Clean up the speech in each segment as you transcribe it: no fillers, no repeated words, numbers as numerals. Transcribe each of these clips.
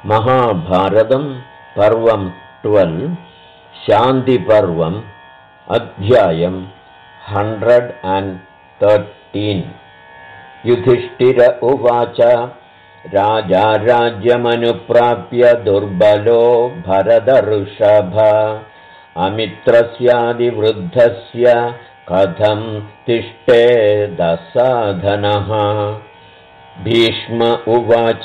महाभारतं पर्वं 12 शान्तिपर्वम् अध्यायं 113 युधिष्ठिर उवाच राजा राज्यमनुप्राप्य दुर्बलो भरतऋषभ अमित्रस्यादिवृद्धस्य कथं तिष्ठेदसाधनः भीष्म उवाच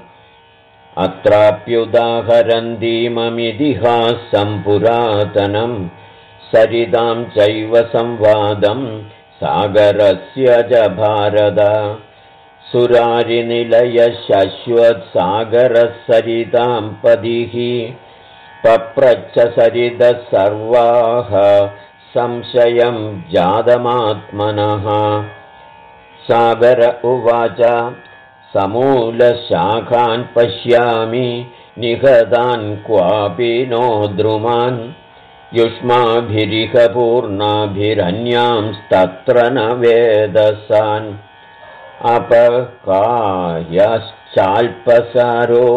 अत्राप्युदाहरन्तीममितिहासं पुरातनं सरितां चैव संवादं सागरस्य च भारत सुरारिनिलयः शश्वत्सागरः सरितां पदिः पप्रच्छ सरितः सर्वाः संशयं जातमात्मनः सागर उवाच समूलशाखान् पश्यामि निहतान् क्वापि नो द्रुमान् युष्माभिरिह पूर्णाभिरन्यांस्तत्र न वेदसान् अपकायश्चाल्पसारो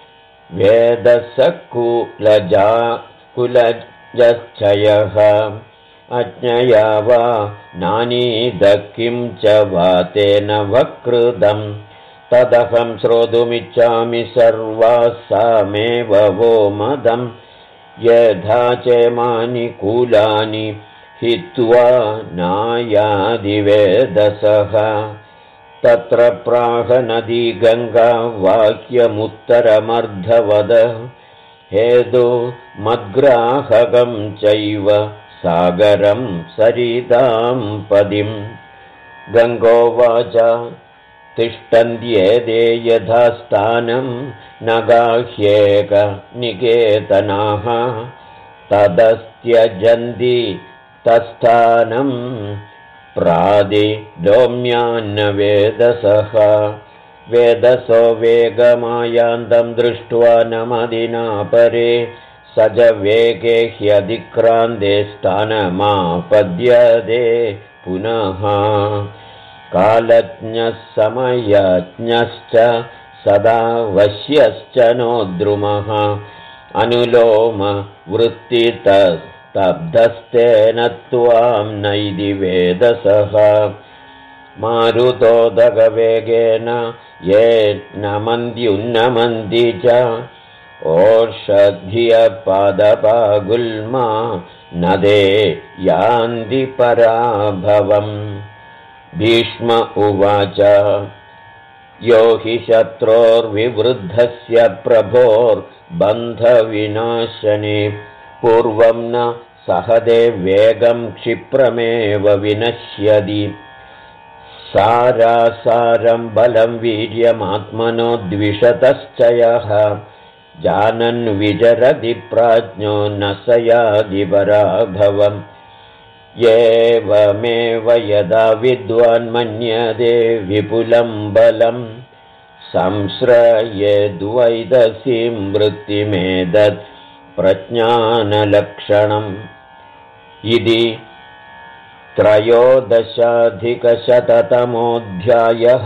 कुलजश्चयः अज्ञया वा नानीद किं च वा तेन वकृतं तदहं श्रोतुमिच्छामि सर्वासामेव वो मदं यथा चेमानि कूलानि हित्वा नायादिवेदसः तत्र प्राहनदी गङ्गा वाक्यमुत्तरमर्धवद हेदो मद्ग्राहकं चैव सागरं सरितां पदिं गङ्गोवाच तिष्ठन्त्येते यथा स्थानं नगाह्येकनिकेतनाः तदस्त्यजन्ति तत्स्थानं प्रादिलोम्यान्नवेदसः वेदसो वेगमायान्तं दृष्ट्वा न मदिना परे स च वेगे ह्यतिक्रान्ते स्थानमापद्यते पुनः कालज्ञः समयज्ञश्च सदा वश्यश्च नो द्रुमः अनुलोम वृत्तितस्तब्धस्तेन त्वां नैदि वेदसः मारुतोदगवेगेन ये नमन्त्युन्नमन्ति च ओषध्यपादपागुल्मा नदे यान्ति पराभवम् भीष्म उवाच यो हि शत्रोर्विवृद्धस्य प्रभोर्बन्धविनाशने पूर्वं न सहदे वेगं क्षिप्रमेव विनश्यति सारासारं बलं वीर्यमात्मनो द्विषतश्चयः जानन् विचरति प्राज्ञो न स याति पराभवम् एवमेव यदा विद्वान् मन्यते विपुलं बलं संश्रयेद्वैदसीं वृत्तिमेतत् प्रज्ञानलक्षणम् इति 13अधिकशततमोऽध्यायः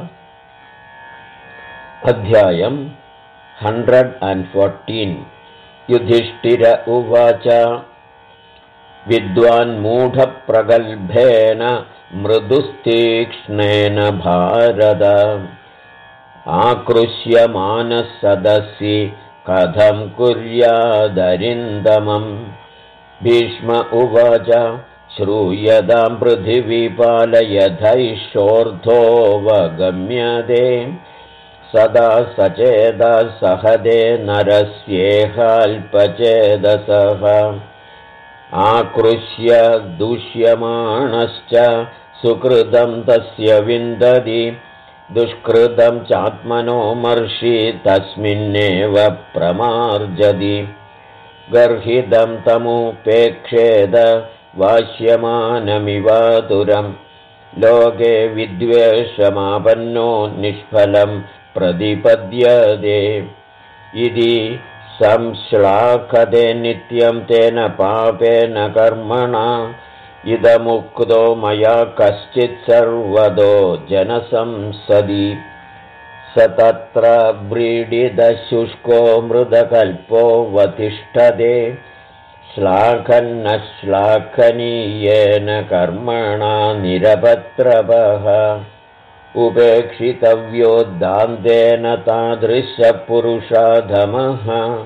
अध्यायं 114 युधिष्ठिर उवाच विद्वान्मूढप्रगल्भेन मृदुस्तीक्ष्णेन भारत आकृष्यमानः सदसि कथं कुर्यादरिन्दमम् भीष्म उवाच श्रूयतां पृथिवीपालयथैषोर्ध्वोऽवगम्यते सदा सचेदा सहदे नरस्येहाल्पचेदसः आकृष्य दुष्यमाणश्च सुकृतं तस्य विन्दति दुष्कृतं चात्मनो मर्षि तस्मिन्नेव प्रमार्जति गर्हितं तमुपेक्षेद वाष्यमानमिवातुरं लोके विद्वेषमापन्नो निष्फलं प्रतिपद्यते इति संश्लाघते नित्यं तेन पापेन कर्मणा इदमुक्तो मया कश्चित् सर्वदो जनसंसदि स तत्र व्रीडितशुष्को मृदकल्पो वतिष्ठते श्लाघन्नश्लाघनीयेन कर्मणा निरपत्रपः उपेक्षितव्यो दान्तेन तादृशपुरुषाधमः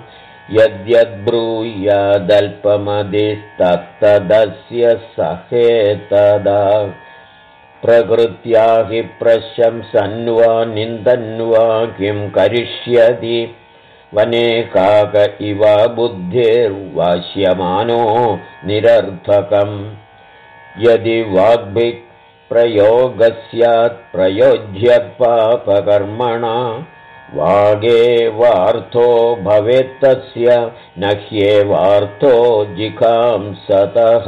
यद्यद्ब्रूयादल्पमदिस्तत्तदस्य सहेतदा प्रकृत्या हि प्रशंसन्वा निन्दन्वा किं करिष्यति वनेकाक इव बुद्धिर्वास्यमानो निरर्थकम् यदि वाग्भिः प्रयोगस्यात् प्रयोज्यपापकर्मणा वागेवार्थो भवेत्तस्य न ह्येवार्थो जिघांसतः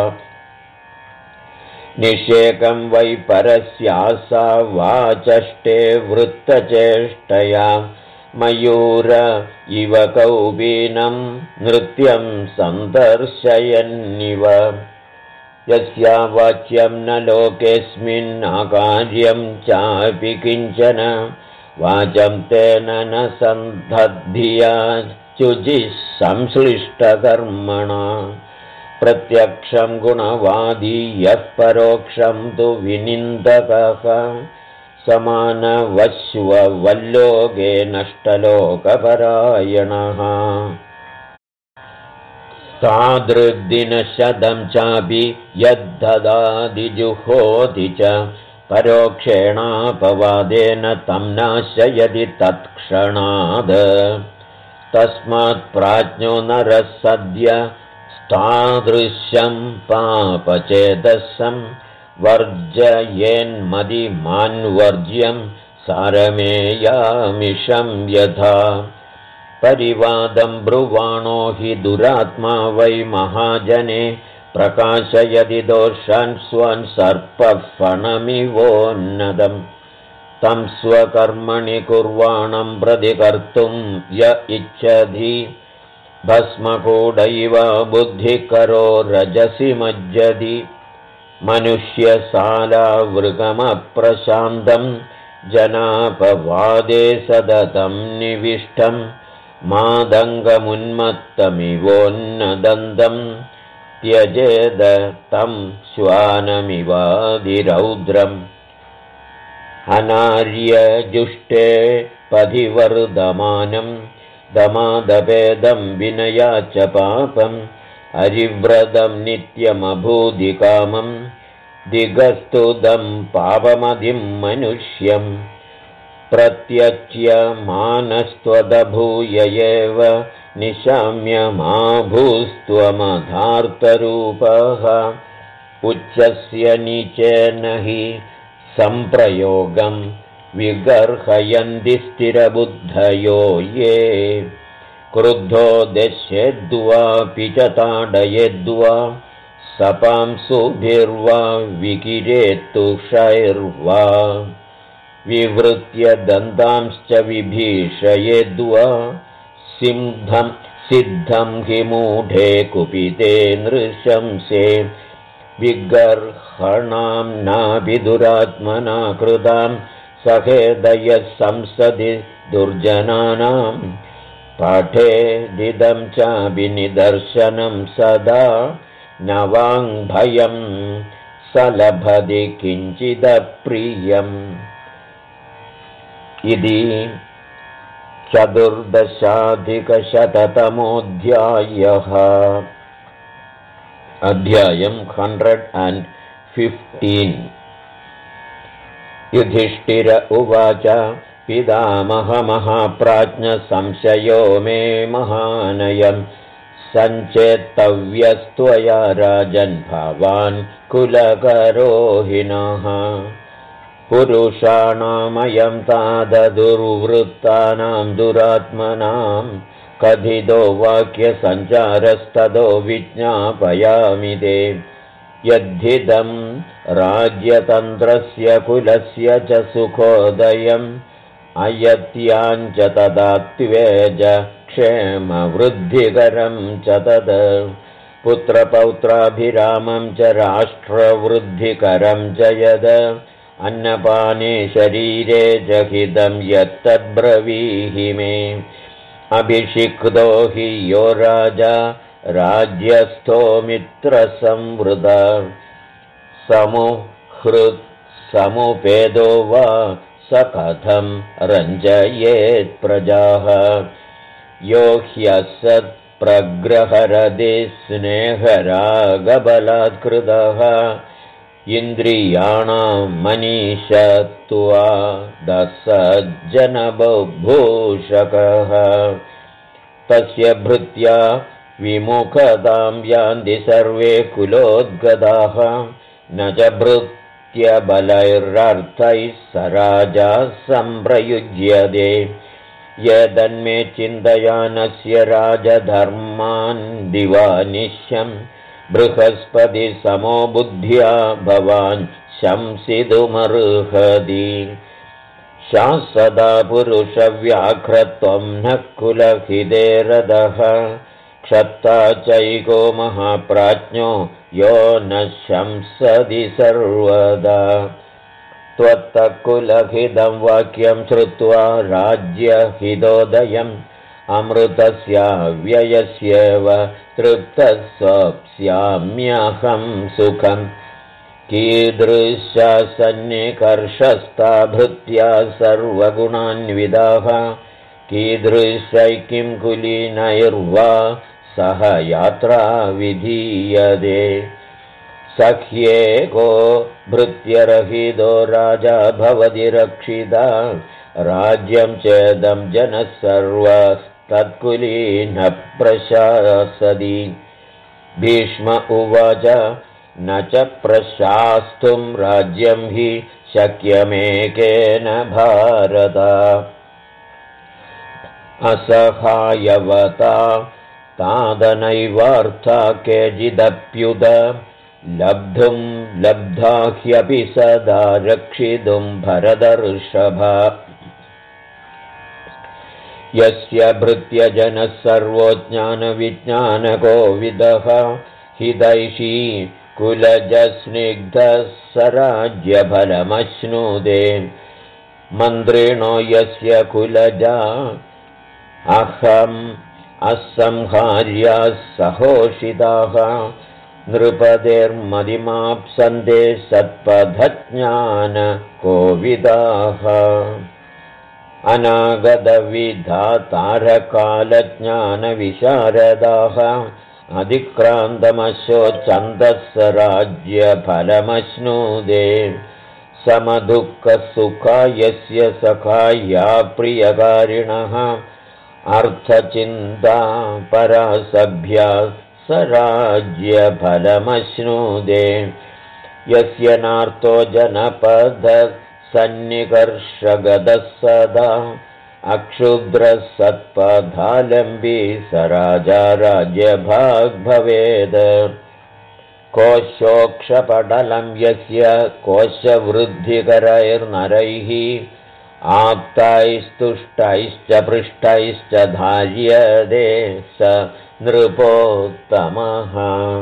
निषेकं वै परस्यासा वाचष्टे वृत्तचेष्टया मयूर इव कौपीनं नृत्यं सन्दर्शयन्निव यस्या वाच्यं न लोकेऽस्मिन्नाकार्यं चापि किञ्चन वाचं तेन न सन्धद्धिया शुचिः संश्लिष्टकर्मणा प्रत्यक्षं गुणवादी यः परोक्षं तु विनिन्दकः समानवश्ववल्लोके नष्टलोकपरायणः तादृग्दिनशतं चापि यद्ददादिजुहोति च परोक्षेणापवादेन तं नाशयति तत्क्षणाद् तस्मात् प्राज्ञो नरः सद्य तादृशं पापचेतसं वर्जयेन्मदिमान्वर्ज्यं सारमेयामिषं यथा परिवादं ब्रुवाणो हि दुरात्मा वै महाजने प्रकाशयति दोषान् स्वान् सर्पफणमिवोन्नतं तं स्वकर्मणि कुर्वाणं प्रतिकर्तुं य इच्छति भस्मकूडैव बुद्धिकरो रजसि मज्जति मनुष्यसालावृगमप्रशान्तं जनापवादे सततं निविष्टं मादङ्गमुन्मत्तमिवोन्नदन्तं त्यजेद तं श्वानमिवादिरौद्रम् अनार्यजुष्टे पथिवर्धमानं दमादभेदं विनया च पापम् अरिव्रतं नित्यमभूदिकामं दिगस्तुदं पापमदिं मनुष्यं प्रत्यच्य मानस्त्वदभूय एव निशाम्य मा भूस्त्वमधार्तरूपः उच्चस्य नीचेन हि सम्प्रयोगं विगर्हयन्ति स्थिरबुद्धयो ये क्रुद्धो दश्येद्वापि च ताडयेद्वा सपांसुभिर्वा विकिरेत्तुषैर्वा विवृत्य दन्तांश्च विभीषयेद्वा सिद्धं हि मूढे कुपिते नृशंसे विगर्हणां नापि दुरात्मना कृतां सहेदयः संसदि दुर्जनानां पाठेदिदं चापि निदर्शनं सदा न वाङ्भयं सलभति किञ्चिदप्रियम् इति 14,000 अध्यायं 115 युधिष्ठिर उवाच पितामहमहाप्राज्ञसंशयो मे महानयं सञ्चेत्तव्यस्त्वया राजन् भवान् कुलकरोहिणः पुरुषाणामयं ताददुर्वृत्तानां दुरात्मनां कथितो वाक्यसञ्चारस्ततो विज्ञापयामि ते यद्धिदं राज्यतन्त्रस्य कुलस्य च सुखोदयम् अयत्याञ्च तदात्वेज क्षेमवृद्धिकरं च तद् पुत्रपौत्राभिरामं च राष्ट्रवृद्धिकरं च यद् अन्नपाने शरीरे जहितं यत्तद्ब्रवीहि मे अभिषिक्तो हि यो राजा राज्यस्थो मित्रसंवृत समुहृत् समुपेदो वा स कथं रञ्जयेत् प्रजाः यो ह्यसत्प्रग्रहरदे स्नेहरागबलात्कृतः इन्द्रियाणां मनीषत्वा दसज्जनबभूषकः तस्य भृत्या विमुखतां यान्ति सर्वे कुलोद्गताः न च भृत्यबलैरर्थैः स राजा सम्प्रयुज्यते यदन्मे चिन्तयानस्य राजधर्मान् दिवानिश्यम् बृहस्पति समो बुद्ध्या भवान् शंसितुमर्हति शासदा पुरुषव्याघ्रत्वं न कुलहिते रदः क्षत्ता चैको महाप्राज्ञो यो न शंसति सर्वदा त्वत्तकुलहितं वाक्यं श्रुत्वा राज्यहितोदयम् अमृतस्याव्ययस्येव तृप्तः स्वप्स्याम्यहं सुखम् कीदृशसन्निकर्षस्था भृत्या सर्वगुणान्विताः कीदृशै किं कुलीनैर्वा सह यात्रा विधीयते सख्येको भृत्यरहितो राजा भवति रक्षिता राज्यं चेदं जनः सर्वस्तत्कुलीनः प्रशासति भीष्म उवाच न च प्रशास्तुं राज्यं हि शक्यमेकेन भारत असहायवता तादनैवार्था केचिदप्युत लब्धुं लब्धा ह्यपि सदा रक्षितुं भरतर्षभ यस्य भृत्यजनः सर्वो ज्ञानविज्ञानकोविदः हितैषी कुलजस्निग्धः स राज्यफलमश्नुते मन्त्रिणो यस्य कुलजा अहम् असंहार्याः सहोषिताः नृपतेर्मदिमाप्सन्ते सत्पथज्ञानकोविदाः अनागतविधातारकालज्ञानविशारदाः अधिक्रान्तमशो छन्दः राज्यफलमश्नुते समदुःखसुखा यस्य सखाया प्रियकारिणः अर्थचिन्ता परासभ्या स राज्यफलमश्नुते यस्य नार्तो जनपदः सन्निकर्षगतः सदा अक्षुद्रः सत्पथालम्बी स राजा राज्यभाग् भवेत् कोशोक्षपटलं यस्य कोशवृद्धिकरैर्नरैः आप्तैस्तुष्टैश्च पृष्टैश्च धार्यते स नृपोत्तमः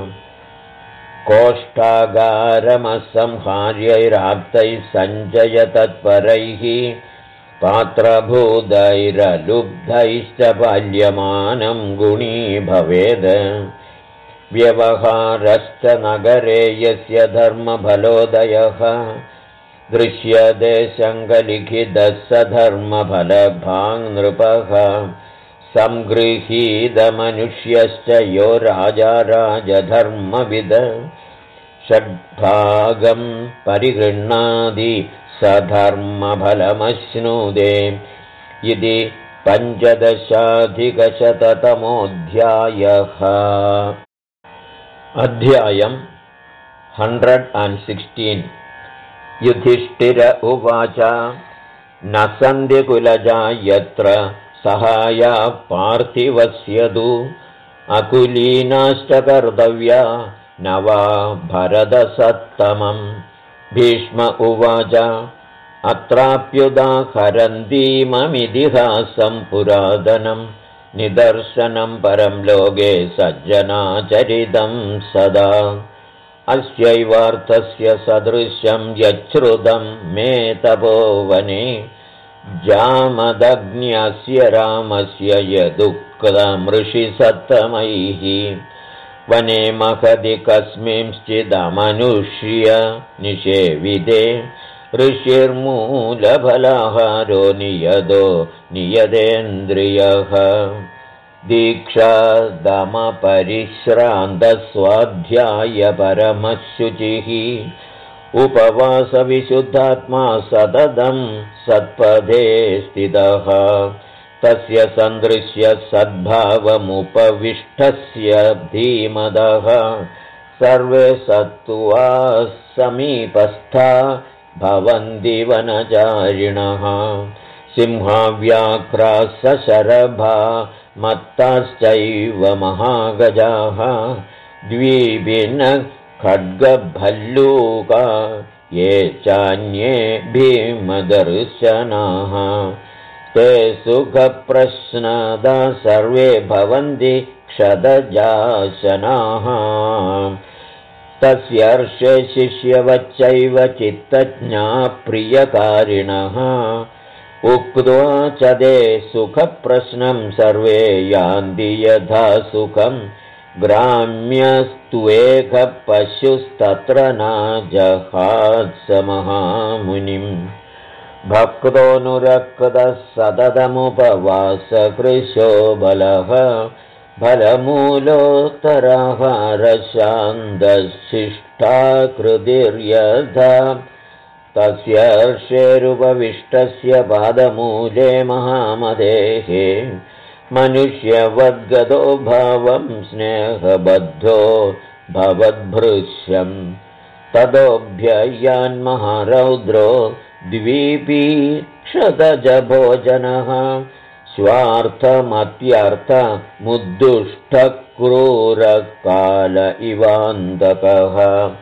कोष्ठागारमसंहार्यैराप्तैः सञ्जयतत्परैः पात्रभूतैरलुब्धैश्च पाल्यमानं गुणी भवेद् व्यवहारश्च नगरे यस्य धर्मफलोदयः दृश्यते शङ्खलिखितः स धर्मफलभाङ् नृपः संगृहीतमनुष्यश्च यो राजा राजधर्मविद षड्भागं परिगृह्णाति स धर्मफलमश्नुते इति 15अधिकशततमोऽध्यायः अध्यायम् 116 युधिष्ठिर उवाच न सन्ति कुलजा यत्र सहाया पार्थिवस्यदु अकुलीनाश्च कर्तव्या न वा भरतसत्तमम् भीष्म उवाच अत्राप्युदाहरन्तीममितिहासं पुरातनं निदर्शनं परं लोके सज्जनाचरितं सदा अस्यैवार्थस्य सदृशं यच्छ्रुतं मे तपोवने जामदग्न्यस्य रामस्य यदुक्तमृषिसत्तमैः वने महदि कस्मिंश्चिदमनुष्य निषेविदे ऋषिर्मूलफलाहारो नियदो नियदेन्द्रियः दीक्षादमपरिश्रान्तस्वाध्यायपरमशुचिः उपवासविशुद्धात्मा सततं सत्पदे स्थितः तस्य सन्दृश्य सद्भावमुपविष्टस्य धीमदः सर्वे सत्त्वा समीपस्था भवन्ति वनचारिणः सिंहाव्याघ्राः सशरभा मत्ताश्चैव महागजाः द्विभिन्नः खड्गभल्लूका ये चान्ये भीमदर्शनाः ते सुखप्रश्नदा सर्वे भवन्ति क्षदजाशनाः तस्यर्षे शिष्यवच्चैव चित्तज्ञा प्रियकारिणः उक्त्वा च ते सुखप्रश्नं सर्वे यान्ति यथा सुखं ग्राम्यस्त्वेकः पशुस्तत्र न जहात्स महामुनिम् भक्तोऽनुरक्तः सततमुपवासकृशो बलः फलमूलोत्तराहारशान्तशिष्टाकृतिर्यथा तस्य हर्षेरुपविष्टस्य पादमूले महामदेः मनुष्यवद्गतो भावं स्नेहबद्धो भवद्भृश्यम् ततोऽभ्ययान्महारौद्रो द्वीपीक्षतजभोजनः स्वार्थमत्यर्थमुद्दुष्टक्रूरकाल इवान्तकः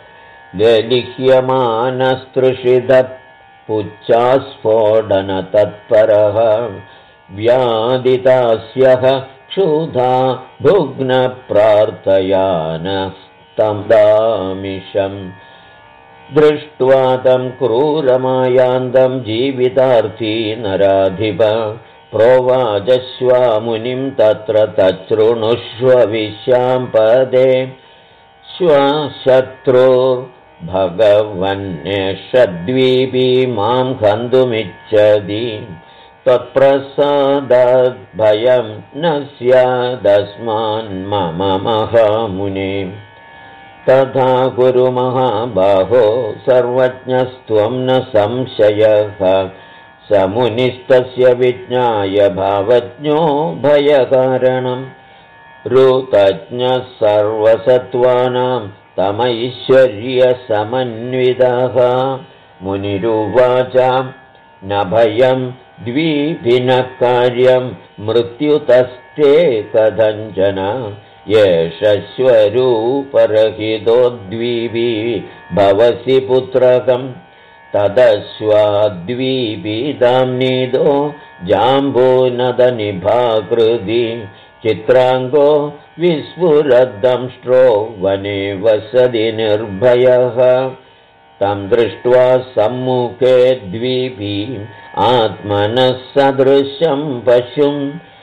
लेलिह्यमानस्पृशितपुच्छास्फोटनतत्परः व्यादितास्यः क्षुधा भुग्नप्रार्थयानस्तम्दामिषम् दृष्ट्वा तं क्रूरमायान्तं जीवितार्थी नराधिप प्रोवाचश्वामुनिं तत्र तच्छृणुष्व विश्याम्पदे श्वशत्रुर्भगवन्नेषद्वीपी मां हन्तुमिच्छति त्वत्प्रसादाद्भयं न स्यादस्मान्मम महामुने तथा कुरु महाबाहो सर्वज्ञस्त्वं न संशयः समुनिस्तस्य विज्ञाय भावज्ञो भयकारणम् ऋतज्ञः सर्वसत्त्वानां तमैश्वर्यसमन्वितः मुनिरुवाच न भयं द्विभिन्नः कार्यं मृत्युतस्ते कथञ्चन येष स्वरूपरहितो द्विपी भवसि पुत्रकम् तदश्वाद्वीपीदां नीदो जाम्बूनदनिभाकृति चित्राङ्गो विस्फुरद्दंष्ट्रो वने वसति निर्भयः तं दृष्ट्वा सम्मुखे द्वीपी आत्मनः सदृशं पशुम्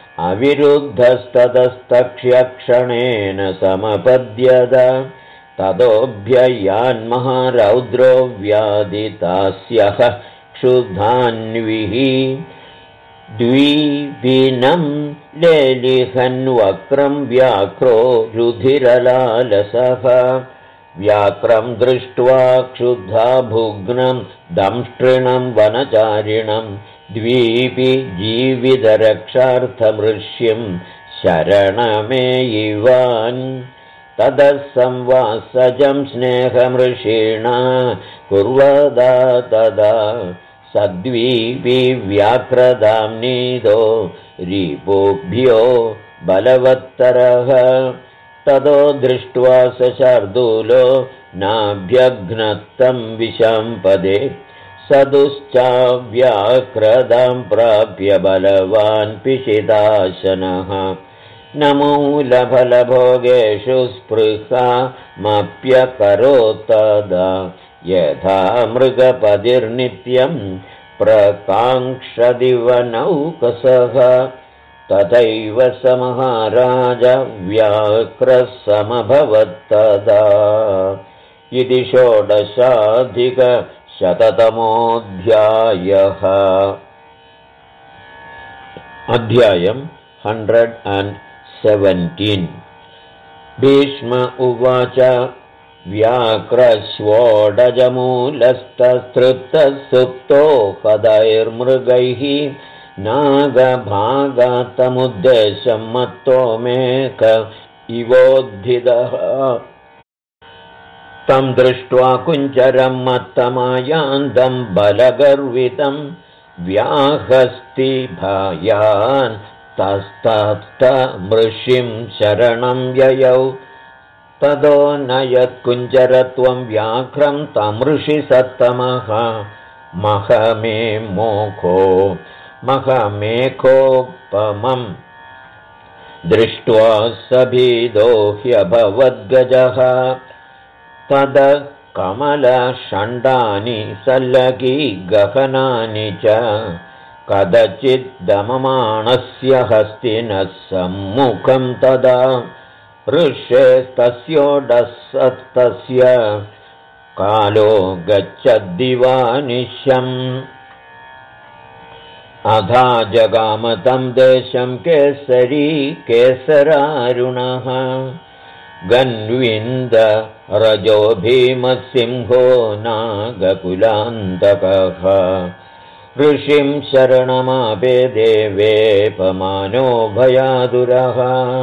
अविरुद्धस्ततस्तक्ष्यक्षणेन समपद्यत ततोऽभ्ययान्महारौद्रो व्यादितास्यः क्षुधान्विः द्वीपिनं लेलिहन्वक्रं व्याघ्रो रुधिरलालसः व्याघ्रं दृष्ट्वा क्षुधा भुग्नं दंष्ट्रिणं वनचारिणं द्वीपि जीवितरक्षार्थमृष्यं शरणमेयिवान् ततः संवासजं स्नेहमृषीणा कुर्वदा तदा सद्वीपी व्याघ्रदां नीदो रिपुभ्यो बलवत्तरः ततो दृष्ट्वा स शार्दूलो नाभ्यघ्नत्तं विशाम्पदे सदुश्चाव्याघ्रदां प्राप्य बलवान् पिशिदाशनः न मूलफलभोगेषु स्पृहामप्यकरोत्तदा यथा मृगपतिर्नित्यं प्रकाङ्क्षदिवनौकसः तथैव स महाराज व्याघ्रः समभवत्तदा इति 16अधिकशततमोऽध्यायः। अध्यायम् 117। भीष्म उवाच व्याघ्रश्वोडजमूलस्तस्तृप्तः सुप्तो हदैर्मृगैः नागभागातमुद्देशं मत्तो मेक इवोद्धितः तं दृष्ट्वा कुञ्जरं मत्तमायान्तं बलगर्वितं व्याहस्तिभयान् तस्तमृषिं शरणं ययौ तदो न यत्कुञ्जरत्वं व्याघ्रं तमृषि सत्तमः महमेकोपमं दृष्ट्वा सभीदो ह्यभवद्गजः तद कमलषण्डानि सल्लगी गहनानि च कदचिद्दममाणस्य हस्तिनः सम्मुखं तदा ऋष्यस्तस्योडसत्तस्य कालो गच्छद्दिवानिशम् अधा जगामतं देशं केसरी केसरारुणः गन्विन्द रजो भीमसिंहो नागकुलान्तकः ऋषिं शरणमापेदे वेपमानो भयादुरः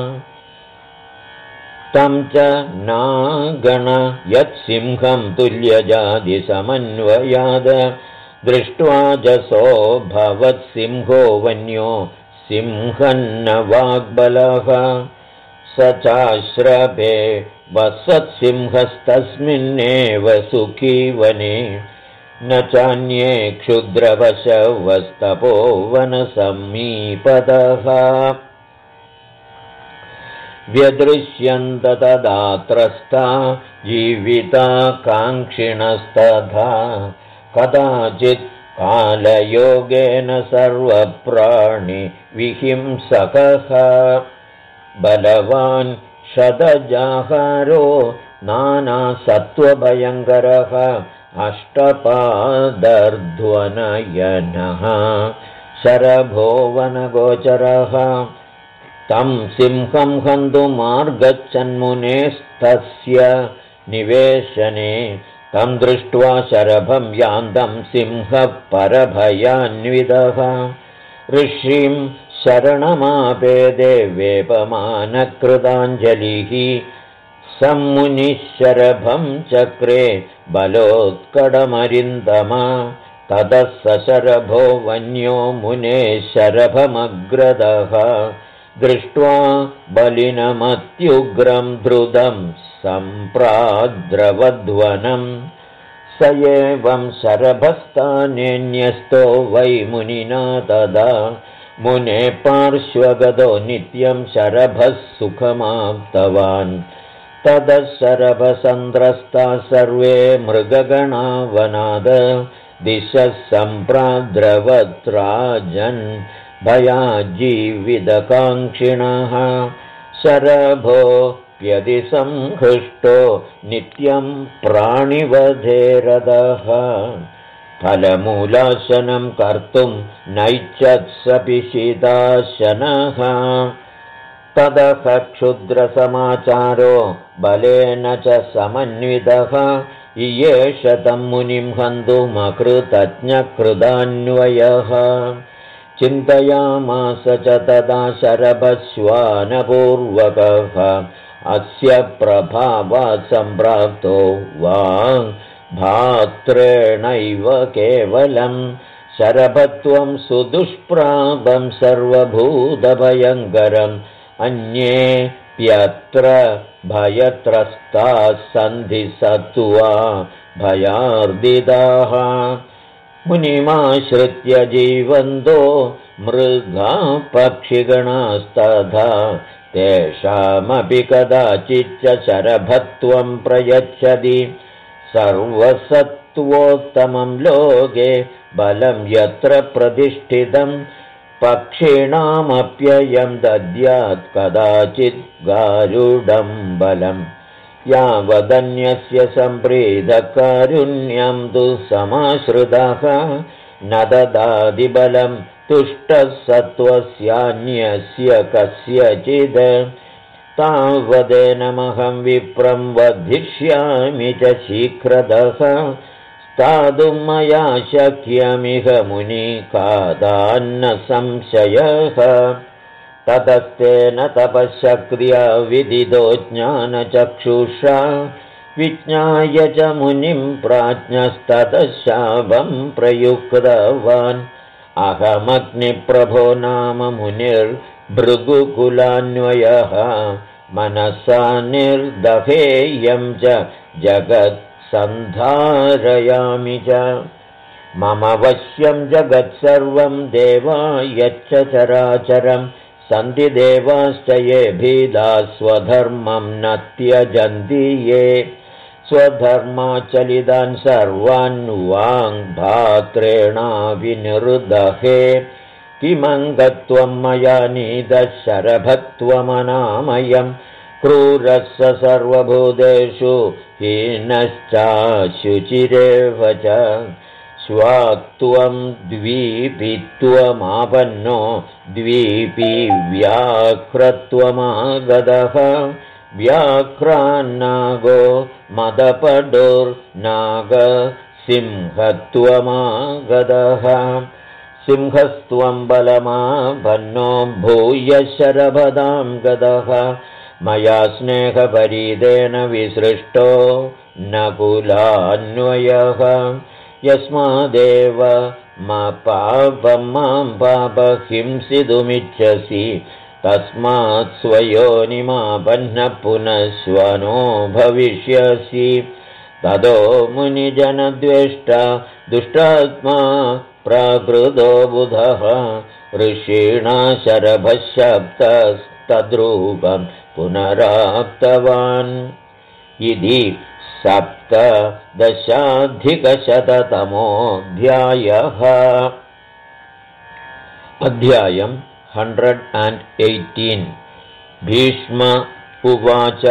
तं च नागण यत्सिंहं तुल्यजातिसमन्वयाद दृष्ट्वा जसो भवत्सिंहो वन्यो सिंहन्न वाग्बलः स चाश्रभे वसत्सिंहस्तस्मिन्नेव सुखी वने न चान्ये क्षुद्रवशवस्तपो वनसमीपतः व्यदृश्यन्त तदात्रस्ता जीविताकाङ्क्षिणस्तथा कदाचित् कालयोगेन सर्वप्राणिविहिंसकः बलवान् शतजाहारो नानासत्त्वभयङ्करः अष्टपादर्ध्वनयनः शरभो वनगोचरः तं सिंहं हन्तुमार्गच्छन्मुनेस्तस्य निवेशने तं दृष्ट्वा शरभं यान्तं सिंहः परभयान्वितः ऋषिं शरणमापेदे वेपमानकृताञ्जलिः सम्मुनिः शरभं चक्रे बलोत्कटमरिन्दमा ततः स शरभो वन्यो मुने शरभमग्रदः दृष्ट्वा बलिनमत्युग्रं द्रुतं सम्प्राद्रवध्वनं स एवं शरभस्थानेऽन्यस्तो वै मुनिना तदा मुने पार्श्वगतो नित्यं शरभः सुखमाप्तवान् ततः शरभसन्द्रस्ता सर्वे मृगगणा वनाद दिशः सम्प्राद्रवत्राजन् भयाजीवितकाङ्क्षिणः शरभोऽप्यतिसंहृष्टो नित्यं प्राणिवधेरदः फलमूलाशनं कर्तुं नैच्छत्सपिशिताशनः ततः क्षुद्रसमाचारो बलेन च समन्वितः इयेष तं मुनिं हन्तुमकृतज्ञकृतान्वयः चिन्तयामास च तदा शरभश्वानपूर्वकः अस्य प्रभावात् सम्प्राप्तो भात्रेणैव केवलं शरभत्वं सुदुष्प्रापं सर्वभूतभयङ्करम् अन्येऽप्यत्र भयत्रस्ताः सन्धि सत्त्वा भयार्दिताः मुनिमाश्रित्य जीवन्तो मृगा पक्षिगणास्तथा तेषामपि कदाचिच्च शरभत्वं प्रयच्छति सर्वसत्त्वोत्तमं लोके बलं यत्र प्रतिष्ठितं पक्षिणामप्ययं दद्यात् कदाचित् गारुडं बलम् यावदन्यस्य सम्प्रीतकारुण्यं तु समाश्रितः न ददादिबलं तुष्टः सत्त्वस्यान्यस्य कस्यचिद् तावदेनमहं विप्रं वर्धिष्यामि च शीघ्रतः स्थातुं मया शक्यमिह मुनिकादान्न संशयः ततस्तेन तपःशक्त्या विदितो ज्ञानचक्षुषा विज्ञाय च मुनिं प्राज्ञस्ततः शापं प्रयुक्तवान् अहमग्निप्रभो नाम मुनिर्भृगुकुलान्वयः मनसा निर्दहेयं च जगत्सन्धारयामि च मम वश्यं जगत्सर्वं देवा यच्च चराचरं सन्ति देवाश्च ये भीदा स्वधर्मं न त्यजन्ति ये स्वधर्माचलितान् सर्वान् वाङ्भात्रेणाभिनिर्दहे किमङ्गत्वं मया नीतः शरभत्वमनामयं क्रूरः स सर्वभूतेषु हीनश्चाशुचिरेव च स्वात्वं द्वीपित्वमापन्नो द्वीपी व्याघ्रत्वमागतः व्याघ्रान्नागो मदपडुर्नागसिंहत्वमागतः सिंहस्त्वं बलमापन्नो भूय शरभदां गतः मया स्नेहपरीदेन विसृष्टो नकुलान्वयः यस्मादेव पापं मां पापहिंसितुमिच्छसि तस्मात् स्वयोनिमापन्नः पुनः स्वनो भविष्यसि ततो मुनिजनद्वेष्टा दुष्टात्मा प्राकृतो बुधः ऋषिणा शरभशब्दस्तद्रूपं पुनराप्तवान् इति 17,000तमोऽध्यायः अध्यायम् 118 भीष्म उवाच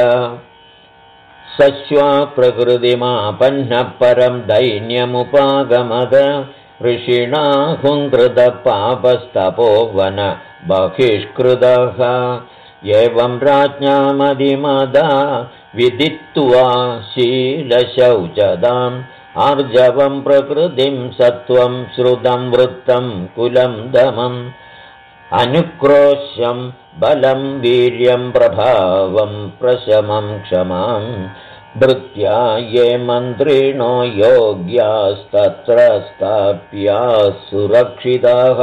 सश्वाप्रकृतिमापन्नः परं दैन्यमुपागमद ऋषिणा हुङ्कृतपापस्तपोवन बहिष्कृतः एवं राज्ञामदिमदा विदित्वा शीलशौचदाम् आर्जवं प्रकृतिं सत्वं श्रुतं वृत्तं कुलं दमम् अनुक्रोश्यं बलं वीर्यं प्रभावं प्रशमं क्षमां भृत्या ये मन्त्रिणो योग्यास्तत्र स्थाप्याः सुरक्षिताः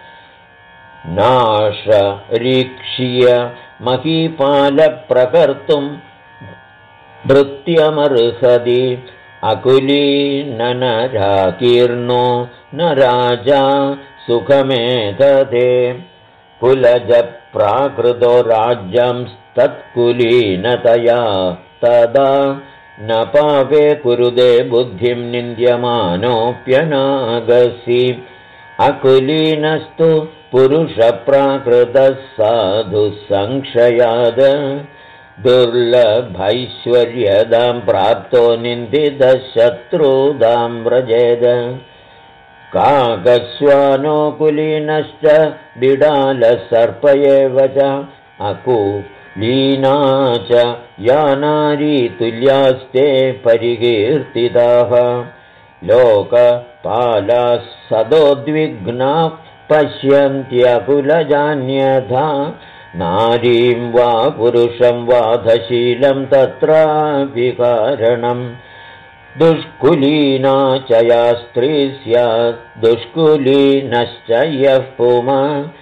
नाशरीक्ष्य महीपालप्रकर्तुं भृत्यमर्हति अकुलीननराकीर्णो न राजा सुखमेतदे कुलजप्राकृतो राज्यं तत्कुलीनतया तदा न पापे कुरुदे बुद्धिं निन्द्यमानोऽप्यनागसि अकुलीनस्तु पुरुषप्राकृतः साधु संक्षयाद दुर्लभैश्वर्यदां प्राप्तो निन्दितः शत्रुदां व्रजेद काकस्वानोकुलीनश्च बिडालसर्प एव च अकुलीना च या नारी तुल्यास्ते परिकीर्तिताः लोकपालाः सदोद्विग्नाः पश्यन्त्यकुलजान्यथा नारीं वा पुरुषं वाधशीलं तत्रापि कारणम् दुष्कुलीना च या स्त्री स्यात् दुष्कुलीनश्च यः पुमा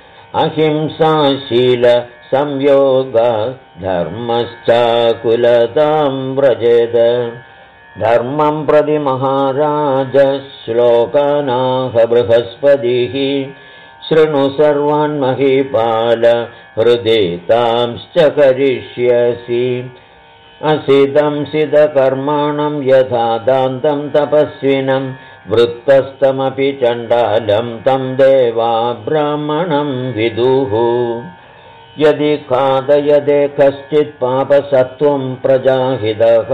अहिंसाशीलसंयोग धर्मश्चाकुलतां व्रजेद धर्मं प्रति महाराज श्लोकानाह बृहस्पतिः शृणु सर्वान् महीपाल हृदि तांश्च करिष्यसि असिदं सिदकर्माणं यथा दान्तं तपस्विनं वृत्तस्तमपि चण्डालं तं देवा ब्राह्मणं विदुः यदि खादयदे कश्चित् पापसत्त्वं प्रजाहितः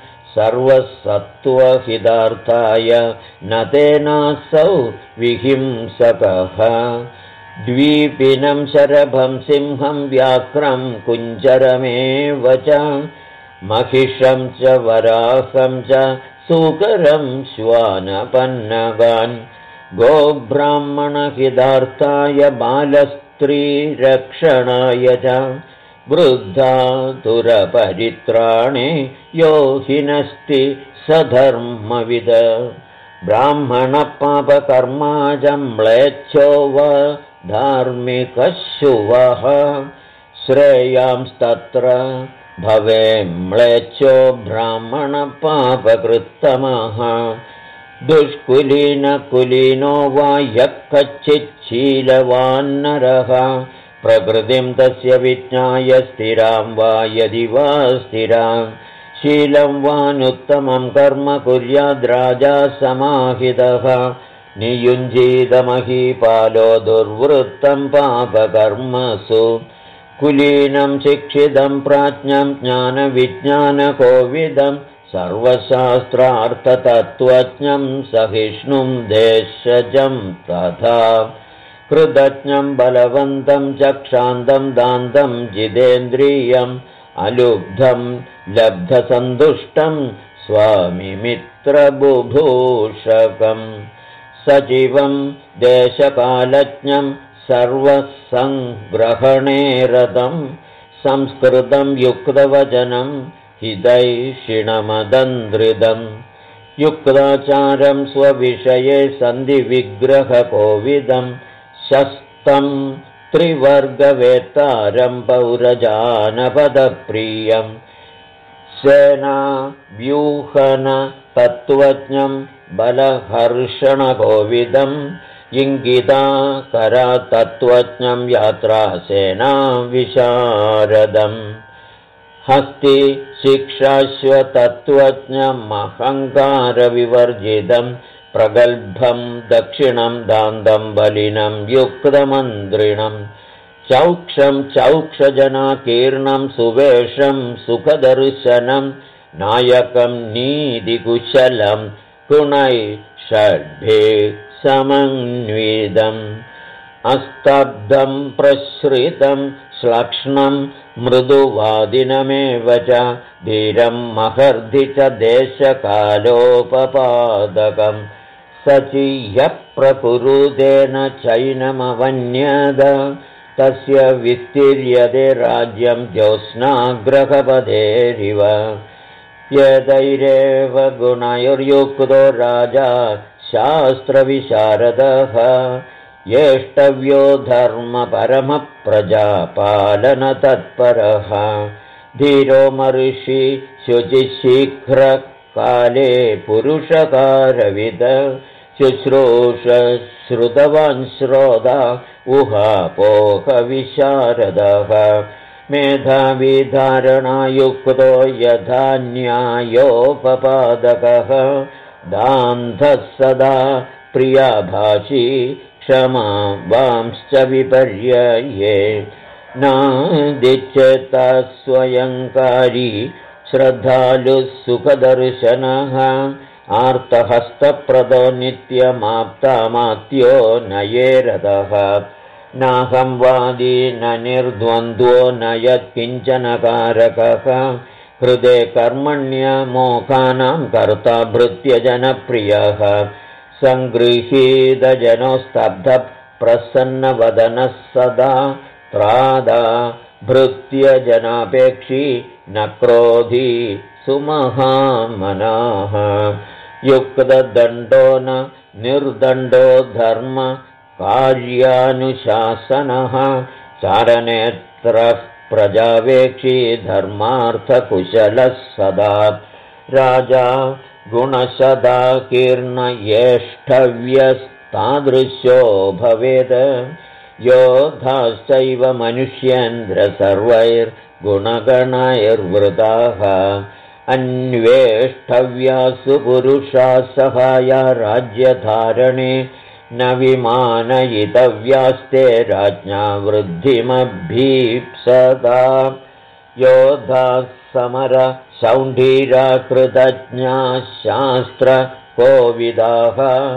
सर्वसत्त्वहितार्थाय न तेनासौ विहिंसकः द्वीपिनं शरभं सिंहं व्याघ्रं कुञ्जरमेव च महिषं च वराहं च सूकरं श्वानपन्नगान् गोब्राह्मणहितार्थाय बालस्त्रीरक्षणाय च वृद्धातुरपरित्राणे यो हिनस्ति सधर्मविद ब्राह्मणपापकर्माजं म्लेच्छो वा धार्मिकः शुवः श्रेयांस्तत्र भवे म्लेच्छो ब्राह्मणपापकृत्तमः दुष्कुलीनकुलीनो वा यः कच्चिच्छीलवान्नरः प्रकृतिं तस्य विज्ञाय स्थिरां वा यदि वा स्थिरां शीलं वानुत्तमं कर्म कुर्याद्राजा समाहितः नियुञ्जीतमहीपालो दुर्वृत्तं पापकर्मसु कुलीनं शिक्षितं प्राज्ञं ज्ञानविज्ञानकोविदं सर्वशास्त्रार्थतत्त्वज्ञं सहिष्णुं देशजं तथा कृतज्ञं बलवन्तं चक्षान्तं दान्तं जितेन्द्रियम् अलुब्धं लब्धसन्तुष्टं स्वामिमित्रबुभूषकं सजीवं देशकालज्ञं सर्वसंग्रहणे रतं संस्कृतं युक्तवचनं हितैषिणमदन्द्रिदं युक्ताचारं स्वविषये सन्धिविग्रहकोविदं शस्तं त्रिवर्गवेत्तारं पौरजानपदप्रियं सेनाव्यूहन तत्त्वज्ञं बलहर्षणकोविदम् इङ्गिताकरतत्त्वज्ञं यात्रासेना विशारदम् हस्ति शिक्षाश्वतत्त्वज्ञमहङ्कारविवर्जितं प्रगल्भं दक्षिणं दान्तं बलिनं युक्तमन्त्रिणं चौक्षं चौक्षजनाकीर्णं सुवेशं सुखदर्शनं नायकं नीतिकुशलं गुणैः षड्भिः समन्वितम् अस्तब्धं प्रसृतं श्लक्ष्णं मृदुवादिनमेव च धीरं महर्धि च देशकालोपपादकं सचीयः प्रकुरुतेन चैनमवन्यद तस्य विस्तीर्यते राज्यं ज्योत्स्नाग्रहपदेरिव यदैरेव गुणैर्युक्तो राजा शास्त्रविशारदः येष्टव्यो धर्मपरमः प्रजापालनतत्परः धीरो महर्षि शुचिशीघ्रकाले पुरुषकारविद शुश्रूषश्रुतवान् श्रोता उहापोहविशारदः मेधाविधारणायुक्तो यथा न्यायोपपादकः दान्धः सदा प्रियाभाषी क्षमा वांश्च विपर्यये नादिच्येत स्वयंकारी श्रद्धालुः सुखदर्शनः आर्तहस्तप्रदो नित्यमाप्तामात्यो नयेरतः नाहं वादी न निर्द्वन्द्वो न यत्किञ्चनकारकः हृदे कर्मण्यमोखानां कर्ता भृत्यजनप्रियः सङ्गृहीतजनोस्तब्धः प्रसन्नवदनः सदा त्रादा भृत्यजनापेक्षी न क्रोधी सुमहामनाः युक्तदण्डो न निर्दण्डो धर्म कार्यानुशासनः चारनेत्रः प्रजावेक्षी धर्मार्थकुशलः सदा राजा गुणसदाकीर्ण येष्टव्यस्तत्त्वज्ञः तादृशो भवेत्। योधाश्चैव मनुष्येन्द्र सर्वैर्गुणगणैर्वृताः अन्वेष्टव्यासु पुरुषा सहाया राज्यधारणे न विमानयितव्यास्ते राज्ञा वृद्धिमभीप्सदा। योधा समर शौण्ढीरा कृतज्ञा शास्त्रकोविदाः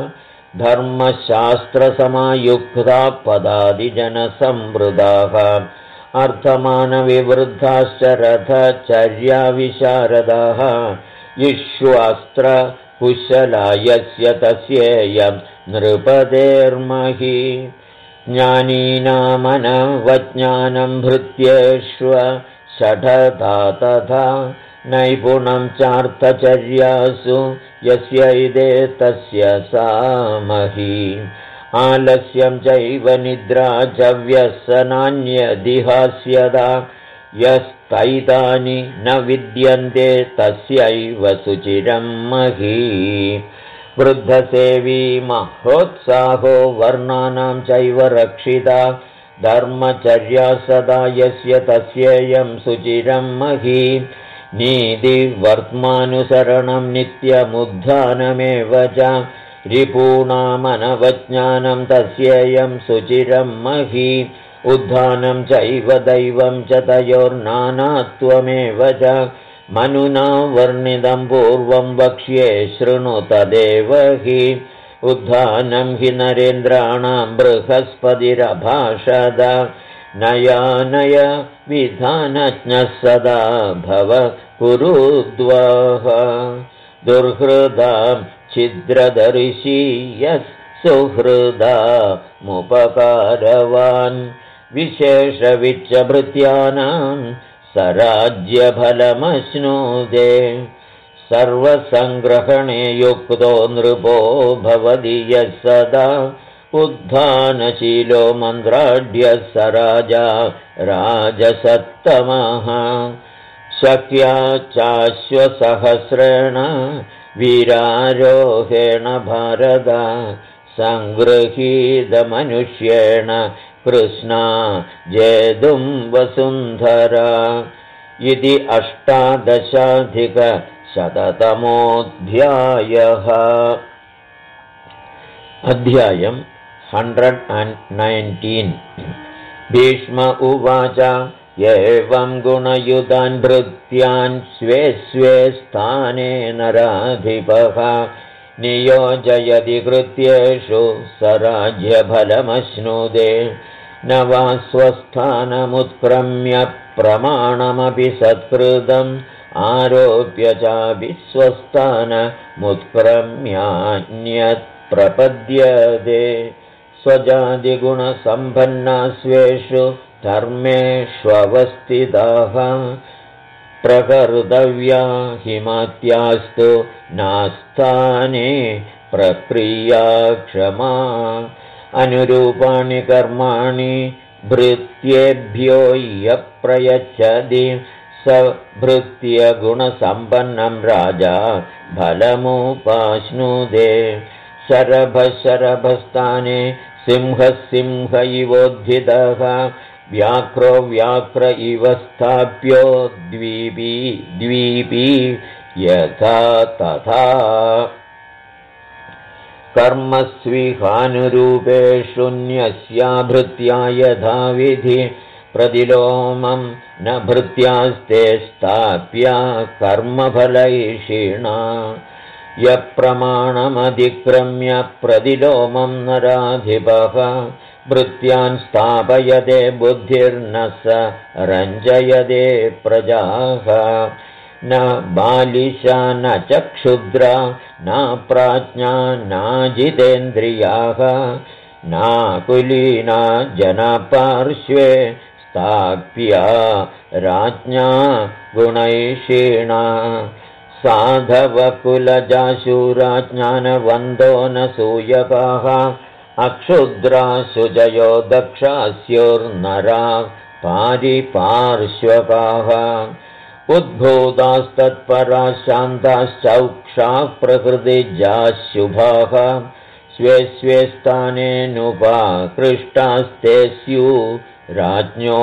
धर्मशास्त्रसमायुक्ता पदादिजनसंवृदाः अर्थमानविवृद्धाश्च रथचर्याविशारदाः विश्वास्त्रकुशला यस्य तस्येयं नृपतेर्महि। ज्ञानीनामनवज्ञानं भृत्येष्व षठधा तथा नैपुणं चार्थचर्यासु यस्यैदे तस्य सामहि। आलस्यं चैव निद्रा च व्यसनान्यदिहास्यदा यस्तैतानि न विद्यन्ते तस्यैव सुचिरं मही। वृद्धसेवी महोत्साहो वर्णानां चैव रक्षिता धर्मचर्या सदा यस्य तस्येयं सुचिरं मही। नीतिवर्त्मानुसरणं नित्यमुद्धानमेव च रिपूणामनवज्ञानं तस्येयं सुचिरं मही। उद्धानं चैव दैवं च तयोर्नानात्वमेव च मनुना वर्णितं पूर्वं वक्ष्ये शृणु तदेव हि। उद्धानं हि नरेन्द्राणां बृहस्पतिरभाषद नयानय विधानज्ञः सदा भव कुरुद्वः। दुर्हृदां छिद्रदर्शी यः सुहृदामुपकारवान् विशेषविच्चभृत्यानां सराज्यफलमश्नुदे। सर्वसङ्ग्रहणे युक्तो नृपो भवति यः सदा उद्धानशीलो मन्द्राढ्यः स राजा राजसत्तमः। शक्या चाश्वसहस्रेण वीरारोहेण भारत सङ्गृहीतमनुष्येण कृष्णा जेतुं वसुन्धरा। इति 18अधिकशततमोऽध्यायः। अध्यायम् 119। भीष्म उवाच एवं गुणयुतान् भृत्यान् स्वे स्वे स्थाने नराधिपः नियोजयति कृत्येषु स राज्यफलमश्नुदे। न वा स्वस्थानमुत्क्रम्य प्रमाणमपि सत्कृतम् आरोप्य चापि स्वस्थानमुत्क्रम्यान्यत् प्रपद्यते। स्वजातिगुणसम्पन्ना स्वेषु धर्मेष्वस्थिताः प्रकर्तव्या हिमात्यास्तु नास्थाने प्रक्रिया क्षमा। अनुरूपाणि कर्माणि भृत्येभ्यो यः प्रयच्छति स भृत्यगुणसम्पन्नं राजा फलमुपाश्नुदे। शरभशरभस्थाने सिंहसिंह इवोद्धितः व्याघ्रो व्याघ्र इव स्थाप्यो द्वीपी द्वीपी यथा तथा। कर्मस्विहानुरूपेषु न्यस्या भृत्या यथाविधि प्रतिलोमं न भृत्यास्ते स्थाप्या कर्मफलैषिणा। यप्रमाणमधिक्रम्य प्रतिलोमं नराधिपः भृत्यान् स्थापयते बुद्धिर्न स रञ्जयते प्रजाः। न बालिशा न च क्षुद्रा न प्राज्ञा नाजितेन्द्रियाः नाकुलीना जनापार्श्वे स्थाप्या राज्ञा गुणैषिणा। साधवकुलजाशूरा ज्ञानवन्दो न सूयकाः अक्षुद्रा शुचयो दक्षास्योर्नरा पारिपार्श्वकाः। उद्भूतास्तत्पराः शान्ताश्चौक्षाः प्रकृतिजाः शुभाः स्वे स्वे स्थानेनुपाकृष्टास्ते स्युः राज्ञो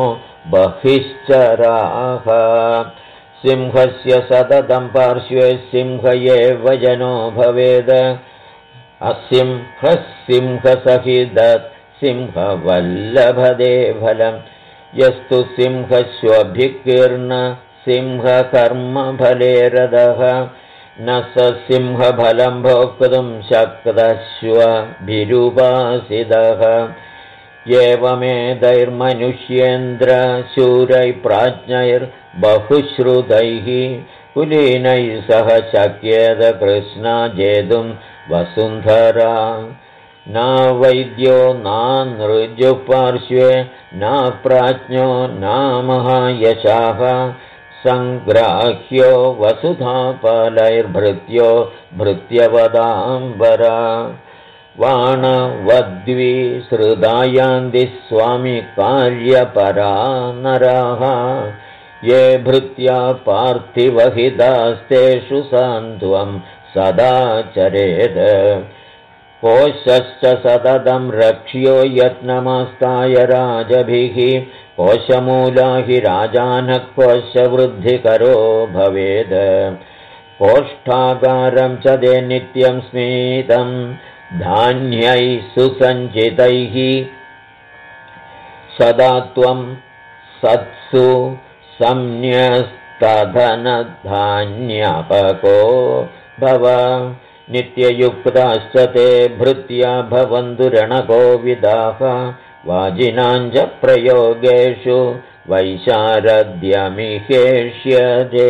बहिश्चराः सिंहस्य सततं पार्श्वे सिंह एव जनो भवेद असिंहः सिंहसहितः सिंहवल्लभदे फलं यस्तु सिंहस्वभिकीर्ण सिंहकर्मफले रदः न स सिंहफलं भोक्तुं शक्तश्वभिरुपासितः एवमेतैर्मनुष्येन्द्रशूरैः प्राज्ञैर्बहुश्रुतैः कुलीनैः सह शक्येत कृष्णा जेतुं वसुन्धरा न वैद्यो नानृजुः पार्श्वे न प्राज्ञो न महायशाः सङ्ग्राह्यो वसुधापालैर्भृत्यो भृत्यवदाम्बरा वाणवद्विसृदायान्ति स्वामी कार्यपरा नराः ये भृत्या पार्थिवहितास्तेषु सान्त्वं सदा चरेत् कोशश्च सततं रक्ष्यो यत्नमस्ताय राजभिः कोशमूला हि राजानः कोशवृद्धिकरो भवेद् कोष्ठागारं च ते नित्यं स्मितं धान्यैः सुसञ्चितैः सदा त्वं सत्सु संन्यस्तधनधान्यापको भव नित्ययुक्ताश्च ते भृत्या भवन्तु रणकोविदाः वाजिनाञ्च प्रयोगेषु वैशारद्यमिहेष्यते